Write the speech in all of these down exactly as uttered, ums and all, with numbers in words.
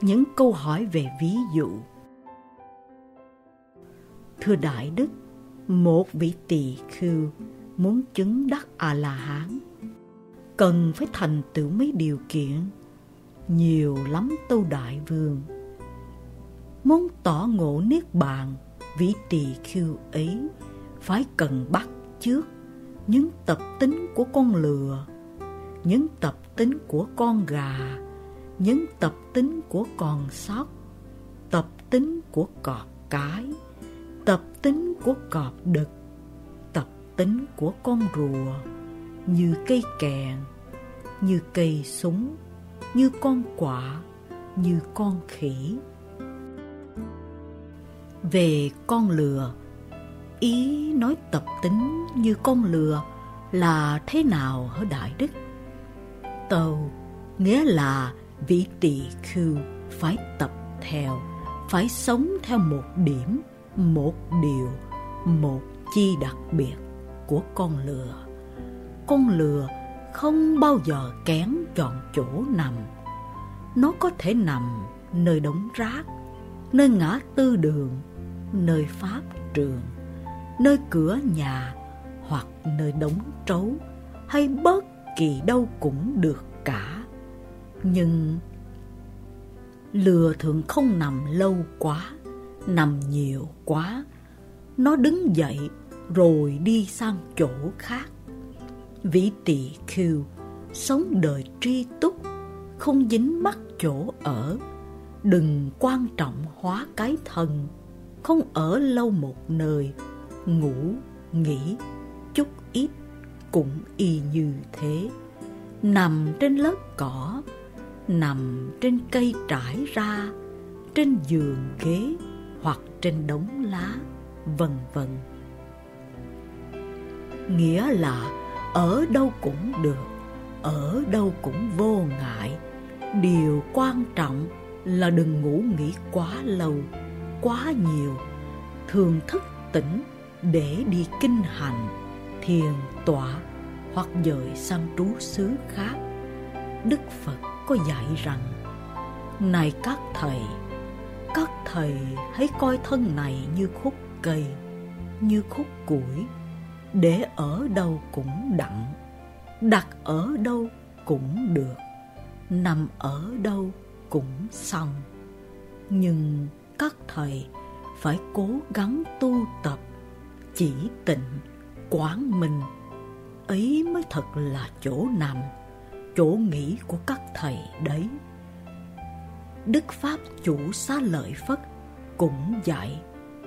những câu hỏi về ví dụ. Thưa Đại Đức, một vị tỳ khưu muốn chứng đắc A-la-hán cần phải thành tựu mấy điều kiện nhiều lắm tâu Đại Vương. Muốn tỏ ngộ niết bàn, vị tỳ khưu ấy phải cần bắt chước những tập tính của con lừa, những tập tính của con gà, những tập tính của con sóc, tập tính của cọp cái, tập tính của cọp đực, tập tính của con rùa, như cây kèn, như cây súng, như con quạ, như con khỉ. Về con lừa, ý nói tập tính như con lừa là thế nào hả Đại Đức? Tâu, nghĩa là vị tỳ khưu phải tập theo, phải sống theo một điểm, một điều, một chi đặc biệt của con lừa. Con lừa không bao giờ kén chọn chỗ nằm. Nó có thể nằm nơi đống rác, nơi ngã tư đường, nơi pháp trường, nơi cửa nhà, hoặc nơi đống trấu, hay bất kỳ đâu cũng được cả. Nhưng lừa thường không nằm lâu quá, nằm nhiều quá. Nó đứng dậy rồi đi sang chỗ khác. Vị tỳ khưu sống đời tri túc, không dính mắc chỗ ở, đừng quan trọng hóa cái thân, không ở lâu một nơi, ngủ, nghỉ, chút ít cũng y như thế. Nằm trên lớp cỏ, nằm trên cây trải ra, trên giường ghế hoặc trên đống lá, vân vân. Nghĩa là ở đâu cũng được, ở đâu cũng vô ngại. Điều quan trọng là đừng ngủ nghỉ quá lâu, quá nhiều. Thường thức tỉnh để đi kinh hành, thiền tọa hoặc dời sang trú xứ khác. Đức Phật có dạy rằng: này các thầy, các thầy hãy coi thân này như khúc cây, như khúc củi, để ở đâu cũng đặng, đặt ở đâu cũng được, nằm ở đâu cũng xong. Nhưng các thầy phải cố gắng tu tập, chỉ tịnh, quán minh. Ấy mới thật là chỗ nằm, chỗ nghỉ của các thầy đấy. Đức Pháp Chủ Xá Lợi Phất cũng dạy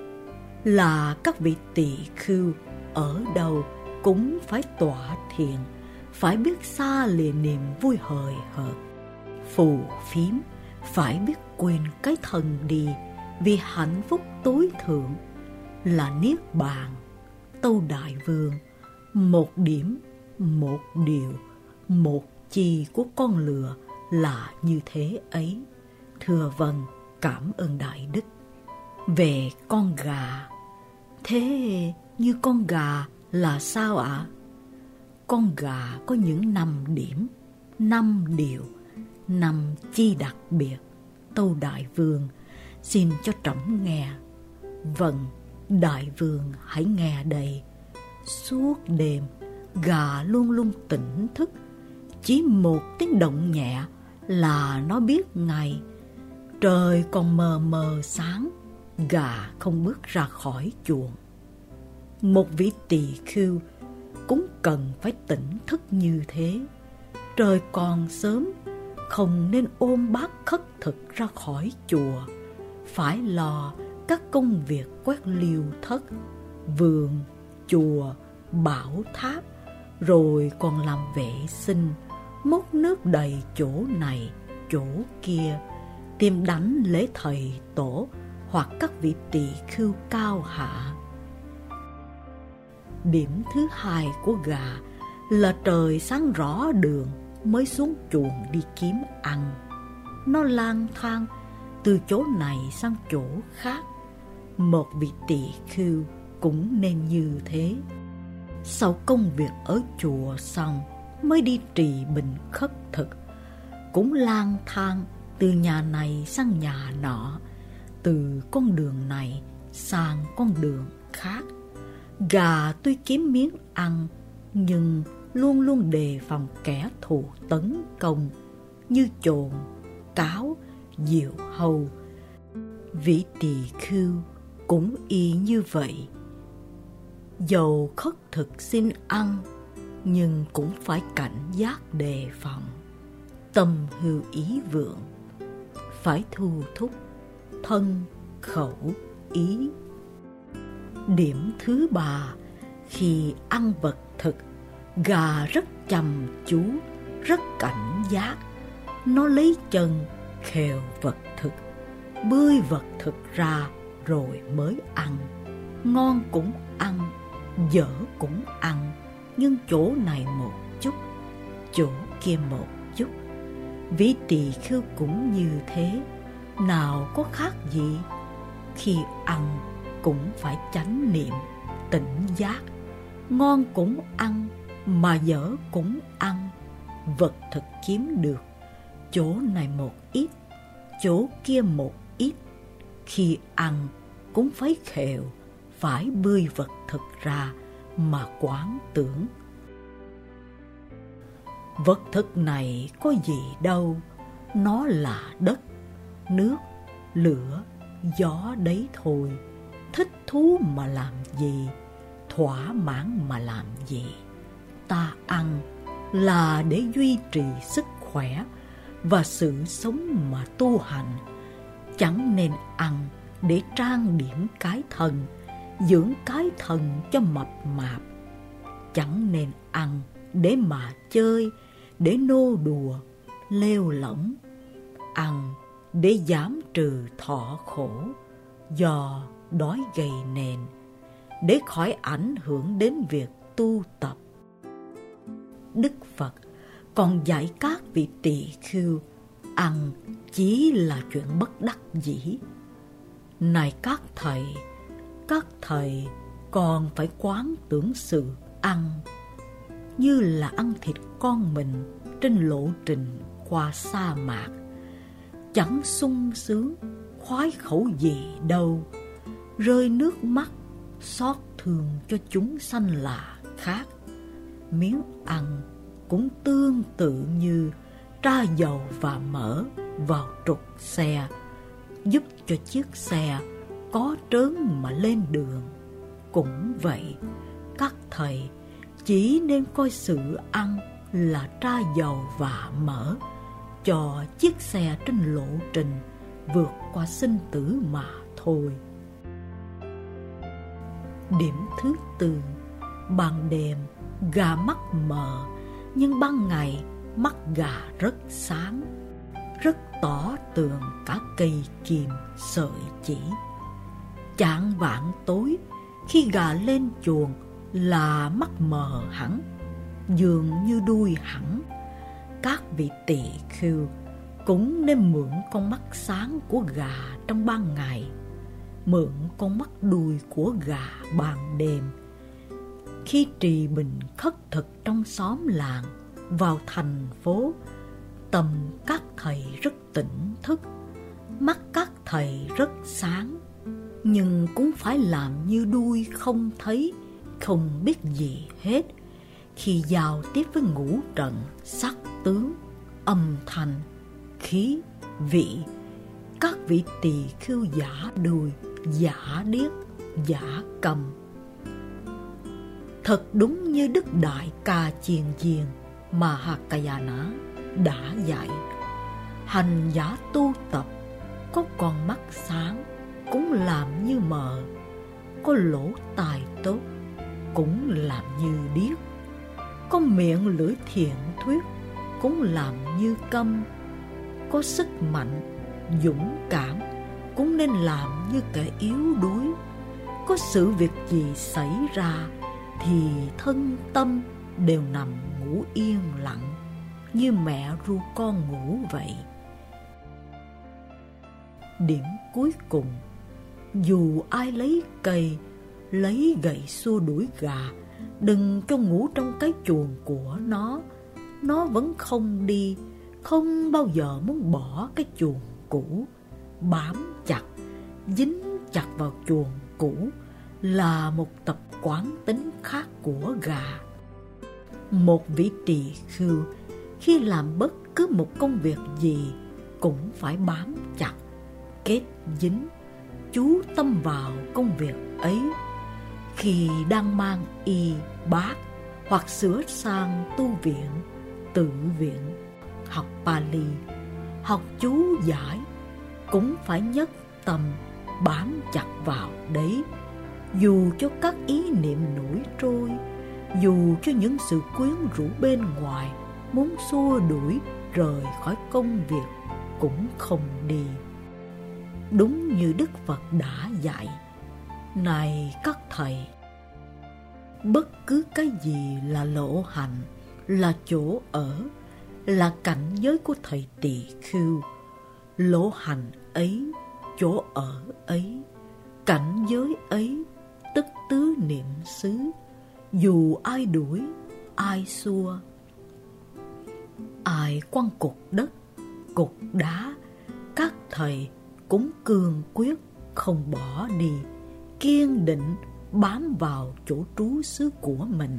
là các vị tỳ khưu ở đâu cũng phải tọa thiền, phải biết xa lìa niềm vui hời hợt, phù phiếm, phải biết quên cái thân đi, vì hạnh phúc tối thượng là niết bàn. Tâu Đại Vương, một điểm, một điều, một chi của con lừa là như thế ấy. Thưa vâng, cảm ơn Đại Đức. Về con gà, thế như con gà là sao ạ? À? Con gà có những năm điểm, năm điều, năm chi đặc biệt. Tâu Đại Vương, xin cho trẫm nghe. Vâng, Đại Vương hãy nghe đây. Suốt đêm, gà luôn luôn tỉnh thức. Chỉ một tiếng động nhẹ là nó biết ngay. Trời còn mờ mờ sáng, gà không bước ra khỏi chuồng. Một vị tỳ khưu cũng cần phải tỉnh thức như thế. Trời còn sớm, không nên ôm bát khất thực ra khỏi chùa, phải lo các công việc quét liêu thất, vườn, chùa, bảo tháp, rồi còn làm vệ sinh, múc nước đầy chỗ này, chỗ kia, tìm đánh lễ thầy tổ hoặc các vị tỳ khưu cao hạ. Điểm thứ hai của gà là trời sáng rõ đường mới xuống chuồng đi kiếm ăn. Nó lang thang từ chỗ này sang chỗ khác. Một vị tỳ khưu cũng nên như thế. Sau công việc ở chùa xong mới đi trì bình khất thực, cũng lang thang từ nhà này sang nhà nọ, từ con đường này sang con đường khác. Gà tuy kiếm miếng ăn, nhưng luôn luôn đề phòng kẻ thù tấn công, như chồn, cáo, diều hâu. Vị tỳ khưu cũng y như vậy. Dầu khất thực xin ăn, nhưng cũng phải cảnh giác đề phòng. Tâm hưu ý vượng, phải thu thúc thân khẩu ý. Điểm thứ ba, khi ăn vật thực, gà rất chăm chú, rất cảnh giác. Nó lấy chân khều vật thực, bươi vật thực ra rồi mới ăn. Ngon cũng ăn, dở cũng ăn, nhưng chỗ này một chút, chỗ kia một chút. Vị tỳ khưu cũng như thế, nào có khác gì. Khi ăn cũng phải chánh niệm, tỉnh giác. Ngon cũng ăn, mà dở cũng ăn. Vật thực kiếm được, chỗ này một ít, chỗ kia một ít. Khi ăn cũng phải khều, phải bươi vật thực ra mà quán tưởng. Vật thực này có gì đâu, nó là đất, nước, lửa, gió đấy thôi. Thích thú mà làm gì, thỏa mãn mà làm gì. Ta ăn là để duy trì sức khỏe và sự sống mà tu hành. Chẳng nên ăn để trang điểm cái thân, dưỡng cái thân cho mập mạp. Chẳng nên ăn để mà chơi, để nô đùa, lêu lỏng. Ăn để giảm trừ thọ khổ do đói gầy nền, để khỏi ảnh hưởng đến việc tu tập. Đức Phật còn dạy các vị tỳ khưu ăn chỉ là chuyện bất đắc dĩ. Này các thầy, các thầy còn phải quán tưởng sự ăn như là ăn thịt con mình trên lộ trình qua sa mạc. Chẳng sung sướng, khoái khẩu gì đâu. Rơi nước mắt, xót thương cho chúng sanh là khác. Miếng ăn cũng tương tự như tra dầu và mỡ vào trục xe, giúp cho chiếc xe có trớn mà lên đường. Cũng vậy, các thầy chỉ nên coi sự ăn là tra dầu và mỡ cho chiếc xe trên lộ trình vượt qua sinh tử mà thôi. Điểm thứ tư, ban đêm gà mắt mờ, nhưng ban ngày mắt gà rất sáng, rất tỏ tường cả cây kim sợi chỉ. Chạng vạng tối, khi gà lên chuồng là mắt mờ hẳn, dường như đuôi hẳn. Các vị tỳ khưu cũng nên mượn con mắt sáng của gà trong ban ngày, mượn con mắt đuôi của gà ban đêm. Khi trì bình khất thực trong xóm làng, vào thành phố, tâm các thầy rất tỉnh thức, mắt các thầy rất sáng, nhưng cũng phải làm như đuôi không thấy, không biết gì hết. Khi giao tiếp với ngũ trần, sắc tướng, âm thanh, khí, vị, các vị tỳ khưu giả đuôi, giả điếc, giả cầm. Thật đúng như Đức Đại Ca Chiên Diên Mahakayana đã dạy, hành giả tu tập có con mắt sáng cũng làm như mờ, có lỗ tai tốt cũng làm như điếc, có miệng lưỡi thiện thuyết cũng làm như câm, có sức mạnh, dũng cảm cũng nên làm như kẻ yếu đuối. Có sự việc gì xảy ra thì thân tâm đều nằm ngủ yên lặng, như mẹ ru con ngủ vậy. Điểm cuối cùng, dù ai lấy cây, lấy gậy xua đuổi gà, đừng cho ngủ trong cái chuồng của nó, nó vẫn không đi, không bao giờ muốn bỏ cái chuồng cũ. Bám chặt, dính chặt vào chuồng cũ là một tập quán tính khác của gà. Một vị tỳ khưu khi làm bất cứ một công việc gì cũng phải bám chặt, kết dính, chú tâm vào công việc ấy. Khi đang mang y bát hoặc sửa sang tu viện, tự viện, học Pali, học chú giải, cũng phải nhất tâm bám chặt vào đấy. Dù cho các ý niệm nổi trôi, dù cho những sự quyến rũ bên ngoài muốn xua đuổi rời khỏi công việc, cũng không đi. Đúng như Đức Phật đã dạy: này các thầy, bất cứ cái gì là lộ hành, là chỗ ở, là cảnh giới của thầy tỳ khưu, lộ hành ấy, chỗ ở ấy, cảnh giới ấy, tức tứ niệm xứ, dù ai đuổi, ai xua, ai quăng cục đất, cục đá, các thầy cũng cương quyết không bỏ đi, kiên định bám vào chỗ trú xứ của mình.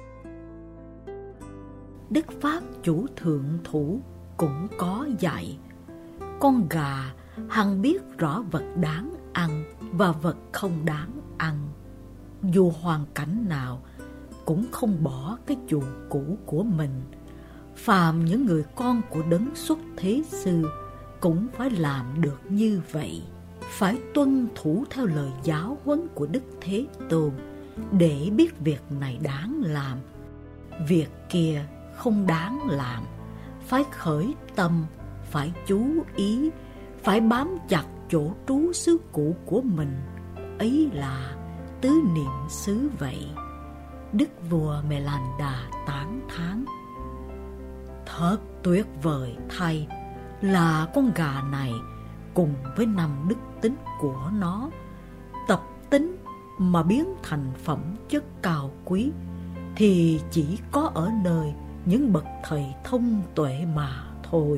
Đức Pháp Chủ Thượng Thủ cũng có dạy: con gà hằng biết rõ vật đáng ăn và vật không đáng ăn, dù hoàn cảnh nào cũng không bỏ cái chuồng cũ của mình. Phàm những người con của đấng xuất thế sư cũng phải làm được như vậy, phải tuân thủ theo lời giáo huấn của Đức Thế Tôn để biết việc này đáng làm, việc kia không đáng làm. Phải khởi tâm, phải chú ý, phải bám chặt chỗ trú xứ cũ của mình, ấy là tứ niệm xứ vậy. Đức vua Melanda tán thán: thật tuyệt vời thay là con gà này cùng với năm đức tính của nó, tập tính mà biến thành phẩm chất cao quý, thì chỉ có ở nơi những bậc thầy thông tuệ mà thôi.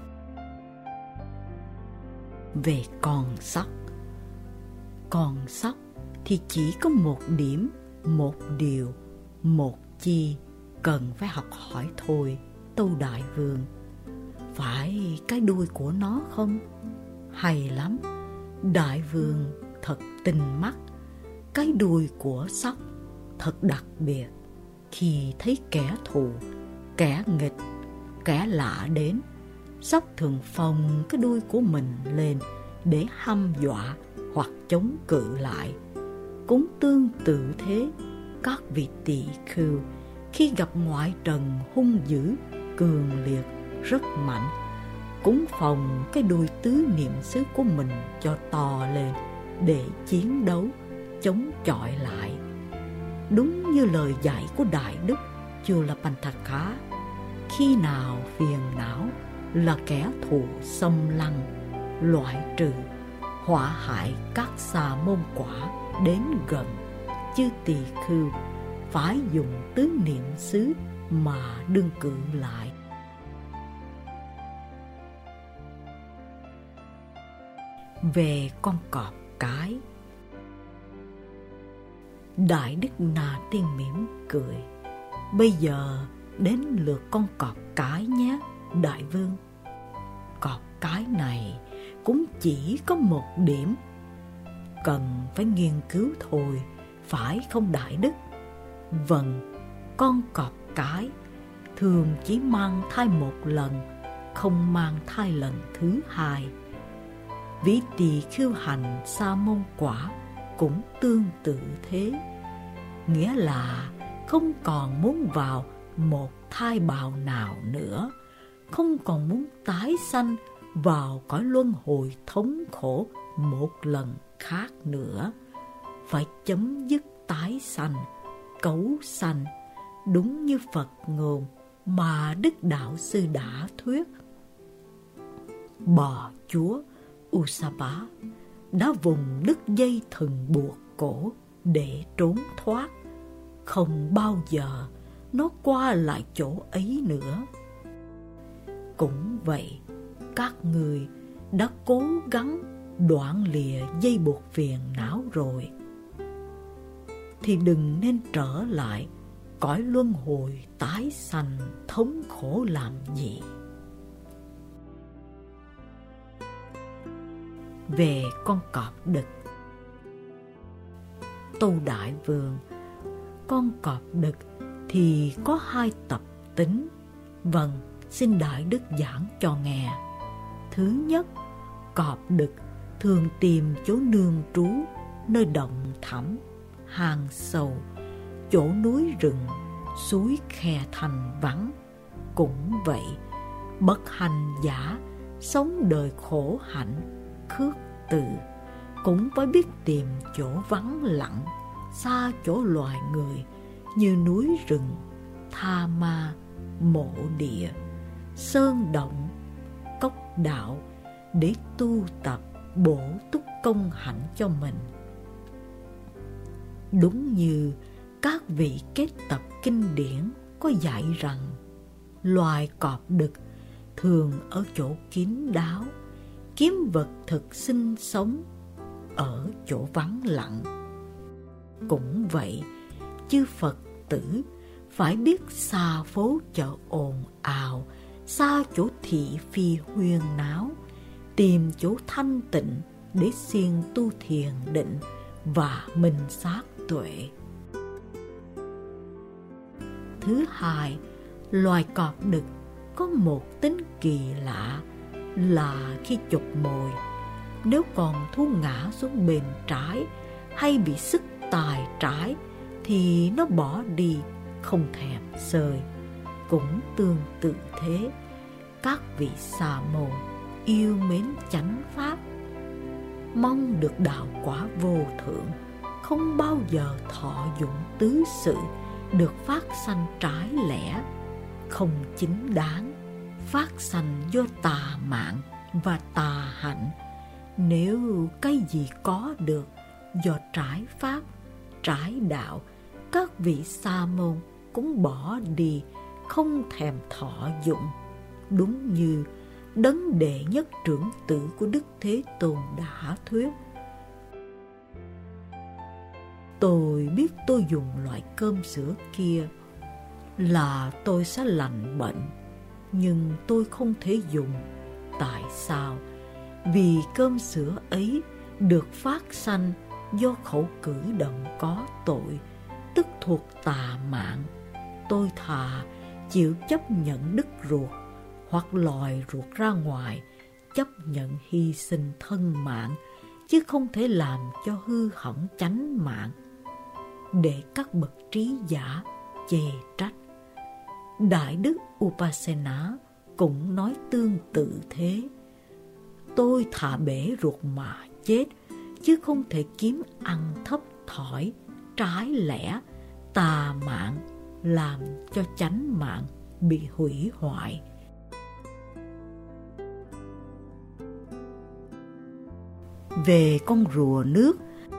Về con sóc, con sóc thì chỉ có một điểm, một điều, một chi cần phải học hỏi thôi, Tâu Đại Vương. Phải cái đuôi của nó không? Hay lắm, Đại Vương thật tinh mắt. Cái đuôi của sóc thật đặc biệt. Khi thấy kẻ thù, kẻ nghịch, kẻ lạ đến, sóc thường phồng cái đuôi của mình lên để hăm dọa hoặc chống cự lại. Cũng tương tự thế, các vị tỳ khưu khi gặp ngoại trần hung dữ, cường liệt, rất mạnh, cũng phồng cái đuôi tứ niệm xứ của mình cho to lên để chiến đấu, chống chọi lại. Đúng như lời dạy của Đại Đức Chulapantaka: khi nào phiền não là kẻ thù xâm lăng, loại trừ, họa hại các xà môn quả đến gần, chư tỳ khưu phải dùng tứ niệm xứ mà đương cự lại. Về con cọp cái, Đại Đức Na Tiên mỉm cười: bây giờ đến lượt con cọp cái nhé, Đại Vương. Cọp cái này cũng chỉ có một điểm, cần phải nghiên cứu thôi, phải không Đại Đức? Vâng, con cọp cái thường chỉ mang thai một lần, không mang thai lần thứ hai. Vị tỳ khưu hành sa môn quả cũng tương tự thế, nghĩa là không còn muốn vào một thai bào nào nữa, không còn muốn tái sanh vào cõi luân hồi thống khổ một lần khác nữa, phải chấm dứt tái sanh, cấu sanh, đúng như Phật ngôn mà Đức Đạo Sư đã thuyết. Bò chúa Usapa đã vùng đứt dây thừng buộc cổ để trốn thoát, không bao giờ nó qua lại chỗ ấy nữa. Cũng vậy, các người đã cố gắng đoạn lìa dây buộc phiền não rồi, thì đừng nên trở lại cõi luân hồi tái sanh thống khổ làm gì. Về con cọp đực. Tâu Đại Vương, con cọp đực thì có hai tập tính. Vâng, xin Đại Đức giảng cho nghe. Thứ nhất, cọp đực thường tìm chỗ nương trú nơi động thẳm, hang sâu, chỗ núi rừng, suối khe thành vắng. Cũng vậy, bất hành giả sống đời khổ hạnh, khước từ, cũng phải biết tìm chỗ vắng lặng, xa chỗ loài người, như núi rừng, tha ma, mộ địa, sơn động, cốc đạo, để tu tập bổ túc công hạnh cho mình. Đúng như các vị kết tập kinh điển có dạy rằng, loài cọp đực thường ở chỗ kín đáo, kiếm vật thực sinh sống ở chỗ vắng lặng. Cũng vậy, chư Phật tử phải biết xa phố chợ ồn ào, xa chỗ thị phi huyên náo, tìm chỗ thanh tịnh để siêng tu thiền định và minh sát tuệ. Thứ hai, loài cọp đực có một tính kỳ lạ là khi chụp mồi, nếu còn thú ngã xuống bên trái hay bị sức tài trái thì nó bỏ đi không thèm sơi. Cũng tương tự thế, các vị Sa môn yêu mến chánh pháp, mong được đạo quả vô thượng, không bao giờ thọ dụng tứ sự được phát sanh trái lẽ, không chính đáng, phát sanh do tà mạng và tà hạnh. Nếu cái gì có được do trái pháp, trái đạo, các vị Sa môn cũng bỏ đi, không thèm thọ dụng. Đúng như đấng đệ nhất trưởng tử của Đức Thế Tôn đã thuyết: tôi biết tôi dùng loại cơm sữa kia là tôi sẽ lành bệnh, nhưng tôi không thể dùng. Tại sao? Vì cơm sữa ấy được phát sanh do khẩu cử động có tội, tức thuộc tà mạng. Tôi thà chịu chấp nhận đứt ruột hoặc lòi ruột ra ngoài, chấp nhận hy sinh thân mạng, chứ không thể làm cho hư hỏng chánh mạng để các bậc trí giả chê trách. Đại đức Upasena cũng nói tương tự thế: tôi thà bể ruột mà chết, chứ không thể kiếm ăn thấp thỏi, trái lẽ, tà mạng, làm cho chánh mạng bị hủy hoại. Về con rùa nước.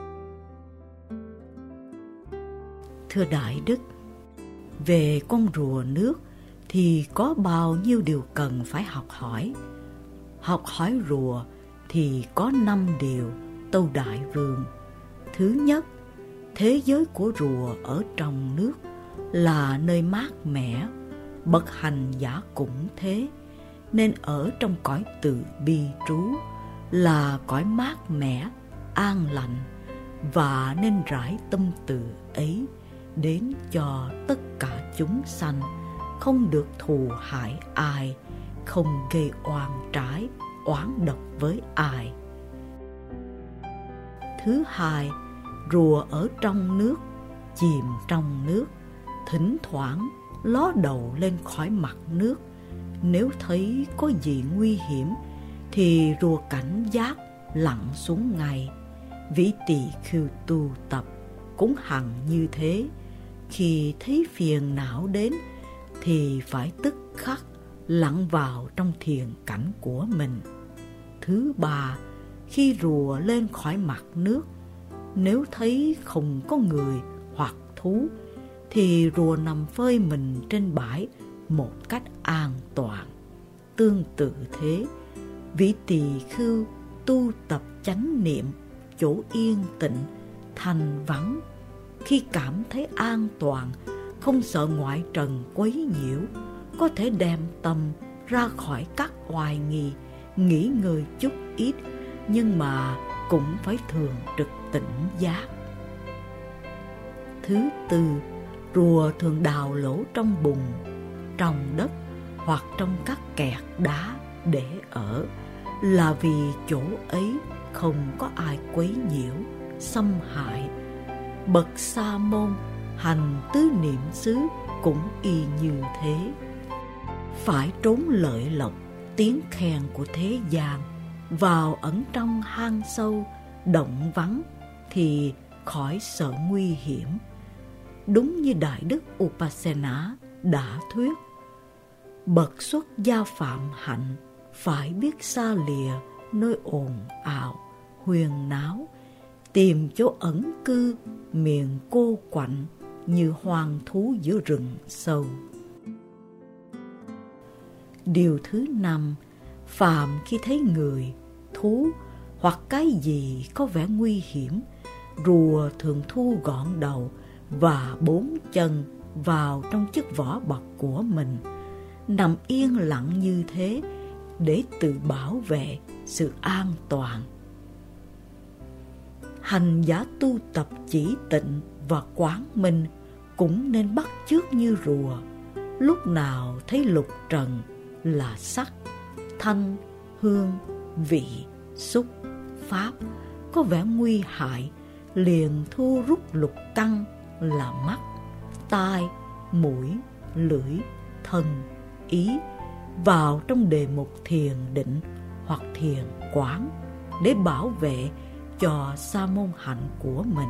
Thưa Đại Đức, về con rùa nước thì có bao nhiêu điều cần phải học hỏi. Học hỏi rùa thì có năm điều, tâu Đại Vương. Thứ nhất, thế giới của rùa ở trong nước là nơi mát mẻ, bậc hành giả cũng thế, nên ở trong cõi từ bi trú là cõi mát mẻ, an lành, và nên rải tâm từ ấy đến cho tất cả chúng sanh, không được thù hại ai, không gây oan trái, oán độc với ai. Thứ hai, rùa ở trong nước, chìm trong nước, thỉnh thoảng ló đầu lên khỏi mặt nước. Nếu thấy có gì nguy hiểm thì rùa cảnh giác lặn xuống ngay. Vị tỳ khưu tu tập cũng hằng như thế, khi thấy phiền não đến thì phải tức khắc lặn vào trong thiền cảnh của mình. Thứ ba, khi rùa lên khỏi mặt nước, nếu thấy không có người hoặc thú thì rùa nằm phơi mình trên bãi một cách an toàn. tương tự thế, vị tỳ khưu tu tập chánh niệm, chỗ yên tĩnh, thanh vắng. Khi cảm thấy an toàn, không sợ ngoại trần quấy nhiễu, có thể đem tâm ra khỏi các oai nghi, nghỉ ngơi chút ít, nhưng mà cũng phải thường trực tỉnh giác. Thứ tư, rùa thường đào lỗ trong bùn, trong đất hoặc trong các kẹt đá để ở, là vì chỗ ấy không có ai quấy nhiễu, xâm hại. Bậc sa môn hành tứ niệm xứ cũng y như thế. Phải trốn lợi lộc, tiếng khen của thế gian, vào ẩn trong hang sâu, động vắng thì khỏi sợ nguy hiểm. Đúng như Đại Đức Upasena đã thuyết, bậc xuất gia phạm hạnh phải biết xa lìa nơi ồn ào, huyên náo, tìm chỗ ẩn cư, miền cô quạnh như hoang thú giữa rừng sâu. Điều thứ năm, phàm khi thấy người, thú hoặc cái gì có vẻ nguy hiểm, rùa thường thu gọn đầu và bốn chân vào trong chiếc vỏ bọc của mình, nằm yên lặng như thế để tự bảo vệ sự an toàn. Hành giả tu tập chỉ tịnh và quán minh cũng nên bắt chước như rùa, lúc nào thấy lục trần là sắc, thanh, hương, vị, xúc, pháp có vẻ nguy hại, liền thu rút lục căn là mắt, tai, mũi, lưỡi, thân, ý vào trong đề mục thiền định hoặc thiền quán để bảo vệ cho sa môn hạnh của mình.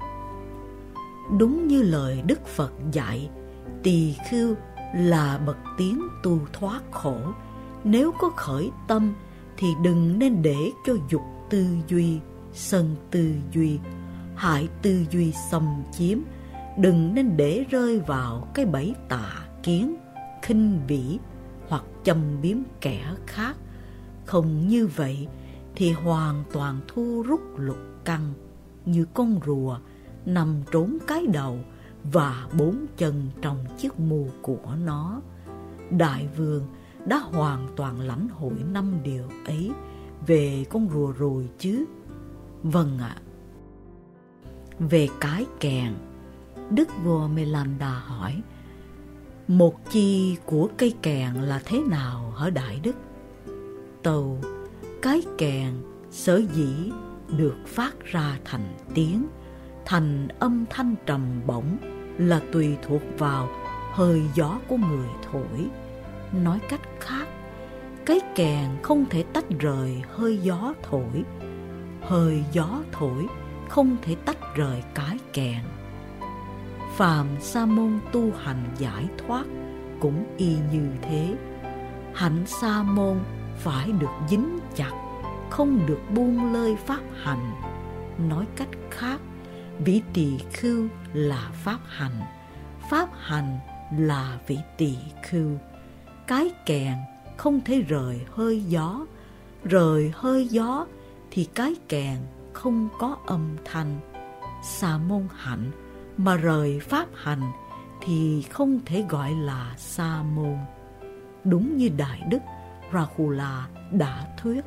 Đúng như lời Đức Phật dạy, tỳ khưu là bậc tiến tu thoát khổ. Nếu có khởi tâm thì đừng nên để cho dục tư duy, sân tư duy, hại tư duy xâm chiếm. Đừng nên để rơi vào cái bẫy tà kiến, khinh bỉ hoặc châm biếm kẻ khác. Không như vậy thì hoàn toàn thu rút lục căn, như con rùa nằm trốn cái đầu và bốn chân trong chiếc mù của nó. Đại vương đã hoàn toàn lãnh hội năm điều ấy về con rùa rồi chứ? Vâng ạ. À. Về cái kèn, Đức vua Melanda hỏi, một chi của cây kèn là thế nào hả Đại Đức? Tâu, cái kèn sở dĩ được phát ra thành tiếng, thành âm thanh trầm bổng là tùy thuộc vào hơi gió của người thổi. Nói cách khác, cái kèn không thể tách rời hơi gió thổi, hơi gió thổi không thể tách rời cái kèn. Phàm sa môn tu hành giải thoát cũng y như thế. Hạnh sa môn phải được dính chặt, không được buông lơi pháp hành. Nói cách khác, vị tỳ khưu là pháp hành, pháp hành là vị tỳ khưu. Cái kèn không thể rời hơi gió, rời hơi gió thì cái kèn không có âm thanh. Sa môn hạnh mà rời pháp hành thì không thể gọi là sa môn. Đúng như Đại Đức Rahula đã thuyết,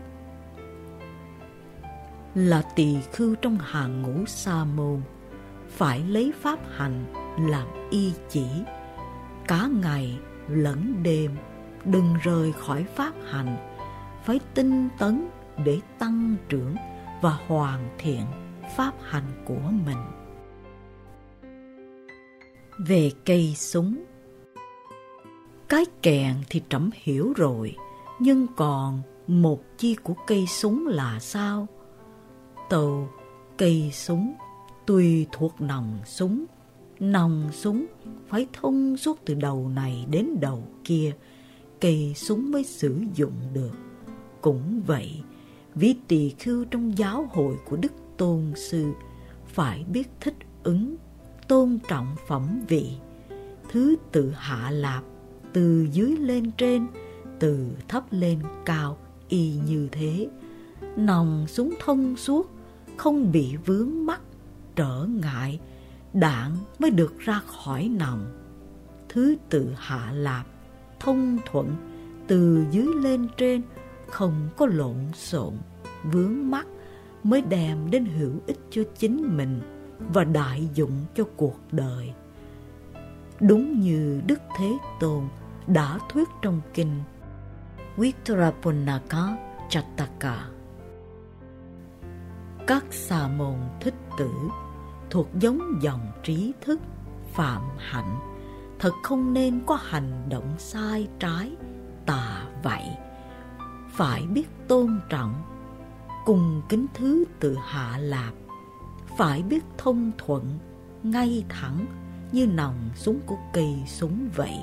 là tỳ khưu trong hàng ngũ sa môn phải lấy pháp hành làm y chỉ, cả ngày lẫn đêm đừng rời khỏi pháp hành, phải tinh tấn để tăng trưởng và hoàn thiện pháp hành của mình. Về cây súng, cái kèn thì trẫm hiểu rồi, nhưng còn một chi của cây súng là sao? Tâu, cây súng tùy thuộc nòng súng. Nòng súng phải thông suốt từ đầu này đến đầu kia, cây súng mới sử dụng được. Cũng vậy, vị tỳ khưu trong giáo hội của Đức Tôn Sư phải biết thích ứng, tôn trọng phẩm vị, thứ tự hạ lạp từ dưới lên trên, từ thấp lên cao y như thế. Nòng súng thông suốt, không bị vướng mắc, trở ngại, đạn mới được ra khỏi nòng. Thứ tự hạ lạp, thông thuận, từ dưới lên trên, không có lộn xộn, vướng mắc, mới đem đến hữu ích cho chính mình và đại dụng cho cuộc đời. Đúng như Đức Thế Tôn đã thuyết trong kinh Vitrapunaka Chataka. Các sa môn thích tử thuộc giống dòng trí thức, phạm hạnh, thật không nên có hành động sai trái, tà vậy. Phải biết tôn trọng, cùng kính thứ tự hạ lạp, phải biết thông thuận, ngay thẳng như nòng súng của cây súng vậy.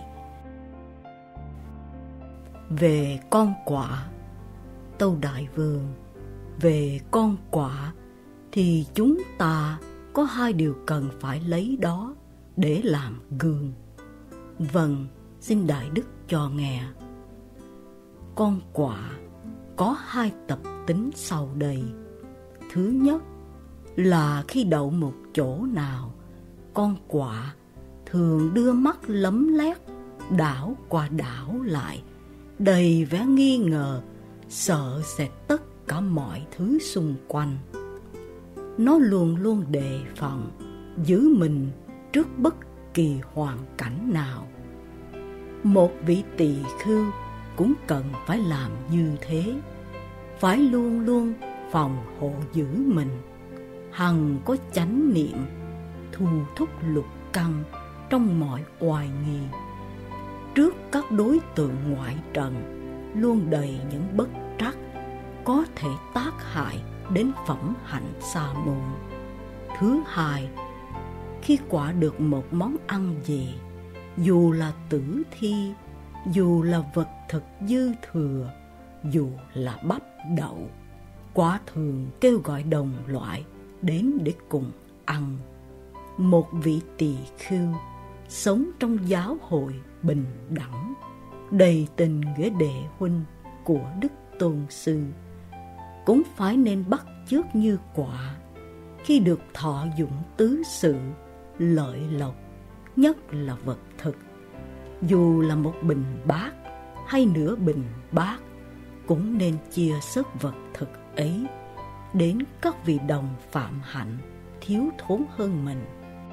Về con quạ, Tâu Đại Vương, về con quạ thì chúng ta có hai điều cần phải lấy đó để làm gương. Vâng, xin Đại Đức cho nghe. Con quạ có hai tập tính sau đây. Thứ nhất là khi đậu một chỗ nào, con quạ thường đưa mắt lấm lét, đảo qua đảo lại, đầy vẻ nghi ngờ, sợ sệt tất cả mọi thứ xung quanh. Nó luôn luôn đề phòng, giữ mình trước bất kỳ hoàn cảnh nào. Một vị tỳ khưu cũng cần phải làm như thế, phải luôn luôn phòng hộ giữ mình, hằng có chánh niệm, thu thúc lục căn trong mọi oai nghi. Trước các đối tượng ngoại trần luôn đầy những bất trắc có thể tác hại đến phẩm hạnh sa môn. Thứ hai, khi quả được một món ăn gì, dù là tử thi, dù là vật thực dư thừa, dù là bắp đậu, quả thường kêu gọi đồng loại đến để cùng ăn. Một vị tỳ khưu sống trong giáo hội bình đẳng, đầy tình nghĩa đệ huynh của Đức Tôn Sư, cũng phải nên bắt chước như quả khi được thọ dụng tứ sự, lợi lộc, nhất là vật thực. Dù là một bình bát hay nửa bình bát, cũng nên chia sớt vật thực ấy đến các vị đồng phạm hạnh thiếu thốn hơn mình.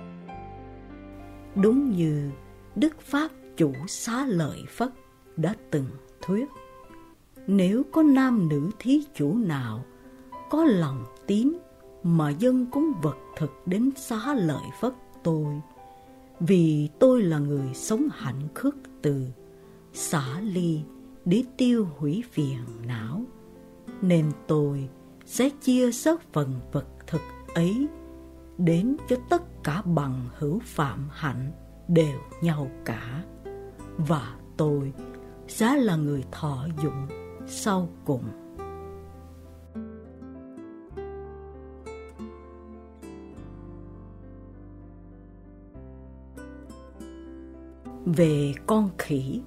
Đúng như Đức Pháp Chủ Xá Lợi Phất đã từng thuyết, nếu có nam nữ thí chủ nào có lòng tín mà dâng cúng vật thực đến Xá Lợi Phất tôi, vì tôi là người sống hạnh khất từ, xả ly để tiêu hủy phiền não, nên tôi sẽ chia sớt phần vật thực ấy đến cho tất cả bằng hữu phạm hạnh đều nhau cả, và tôi sẽ là người thọ dụng sau cùng. Về con khỉ,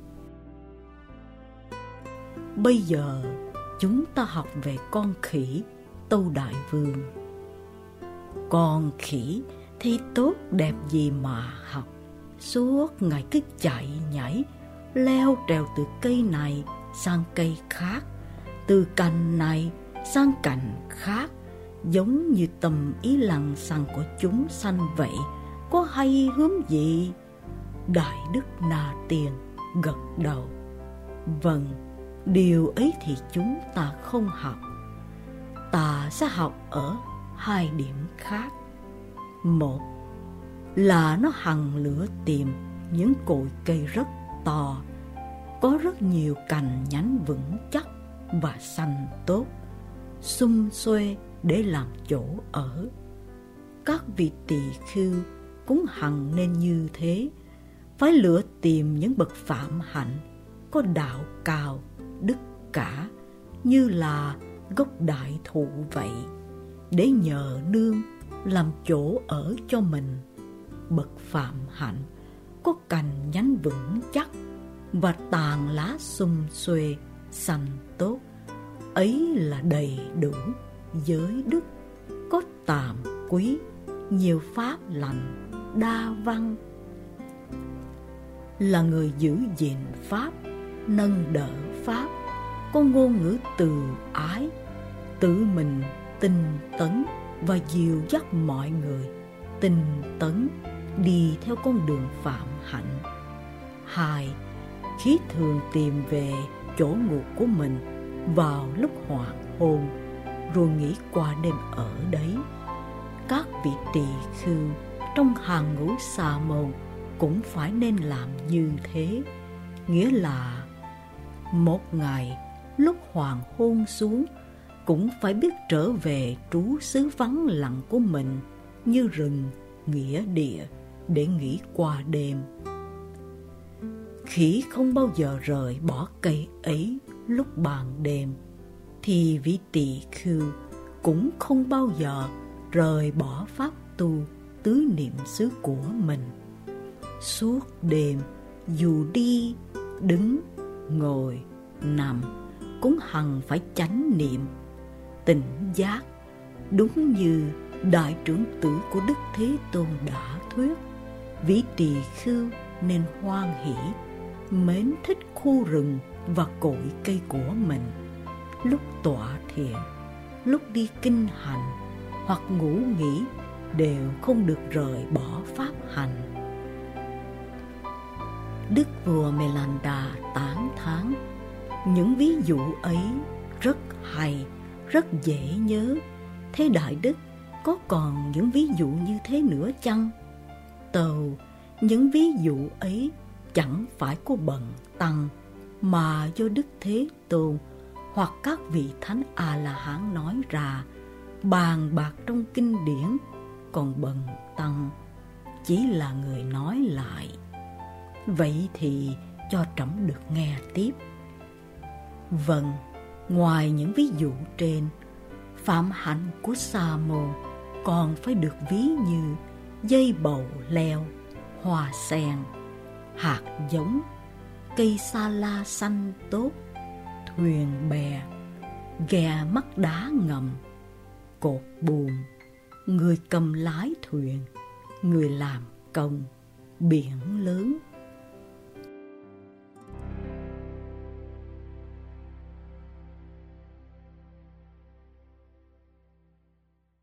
bây giờ chúng ta học về con khỉ, Tâu Đại Vương. Con khỉ thì tốt đẹp gì mà học, suốt ngày cứ chạy nhảy, leo trèo từ cây này sang cây khác, từ cành này sang cành khác, giống như tầm ý lằng xằng của chúng sanh vậy, có hay hướng gì? Đại Đức Na Tiên gật đầu. Vâng, điều ấy thì chúng ta không học. Ta sẽ học ở hai điểm khác. Một là nó hằng lửa tìm những cội cây rất to, có rất nhiều cành nhánh vững chắc và xanh tốt, xum xuê để làm chỗ ở. Các vị tỳ khưu cũng hằng nên như thế, phải lựa tìm những bậc phạm hạnh có đạo cao, đức cả, như là gốc đại thụ vậy, để nhờ nương làm chỗ ở cho mình. Bậc phạm hạnh có cành nhánh vững chắc, và tàn lá xum xuê, xanh tốt. Ấy là đầy đủ giới đức, có tàm quý, nhiều pháp lành, đa văn. Là người giữ gìn pháp, nâng đỡ pháp, có ngôn ngữ từ ái, tự mình tinh tấn và dìu dắt mọi người tinh tấn đi theo con đường phạm hạnh. Hai, khí thường tìm về chỗ ngủ của mình vào lúc hoàng hôn, rồi nghỉ qua đêm ở đấy. Các vị tỳ khưu trong hàng ngũ Sa môn cũng phải nên làm như thế, nghĩa là một ngày lúc hoàng hôn xuống cũng phải biết trở về trú xứ vắng lặng của mình như rừng, nghĩa địa để nghỉ qua đêm. Khỉ không bao giờ rời bỏ cây ấy lúc ban đêm, thì vị tỳ khưu cũng không bao giờ rời bỏ pháp tu tứ niệm xứ của mình. Suốt đêm dù đi, đứng, ngồi, nằm cũng hằng phải chánh niệm, tỉnh giác, đúng như đại trưởng tử của Đức Thế Tôn đã thuyết. Vị tỳ khưu nên hoan hỷ, mến thích khu rừng và cội cây của mình. Lúc tọa thiền, lúc đi kinh hành hoặc ngủ nghỉ đều không được rời bỏ pháp hành. Đức vua Melanda tán thán những ví dụ ấy rất hay, rất dễ nhớ. Thế Đại Đức có còn những ví dụ như thế nữa chăng? Tâu, những ví dụ ấy chẳng phải của bần tăng, mà do Đức Thế Tôn hoặc các vị Thánh A-la-hán nói ra, bàn bạc trong kinh điển, còn bần tăng chỉ là người nói lại. Vậy thì cho trẫm được nghe tiếp. Vâng, ngoài những ví dụ trên, phạm hạnh của Sa môn còn phải được ví như dây bầu leo, hoa sen, hạt giống, cây sa la xanh tốt, thuyền bè, ghe mắc đá ngầm, cột buồm, người cầm lái thuyền, người làm công, biển lớn.